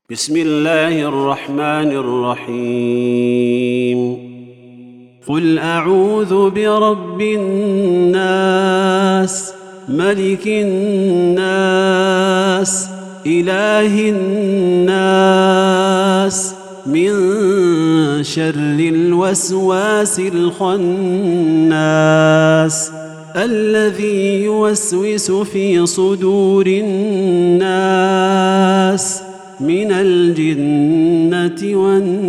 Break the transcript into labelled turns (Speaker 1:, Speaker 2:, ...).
Speaker 1: بسم الله الرحمن الرحيم قل أعوذ برب الناس ملك الناس إله الناس من شر الوسواس الخناس الذي يوسوس في صدور الناس من الجنة والناس.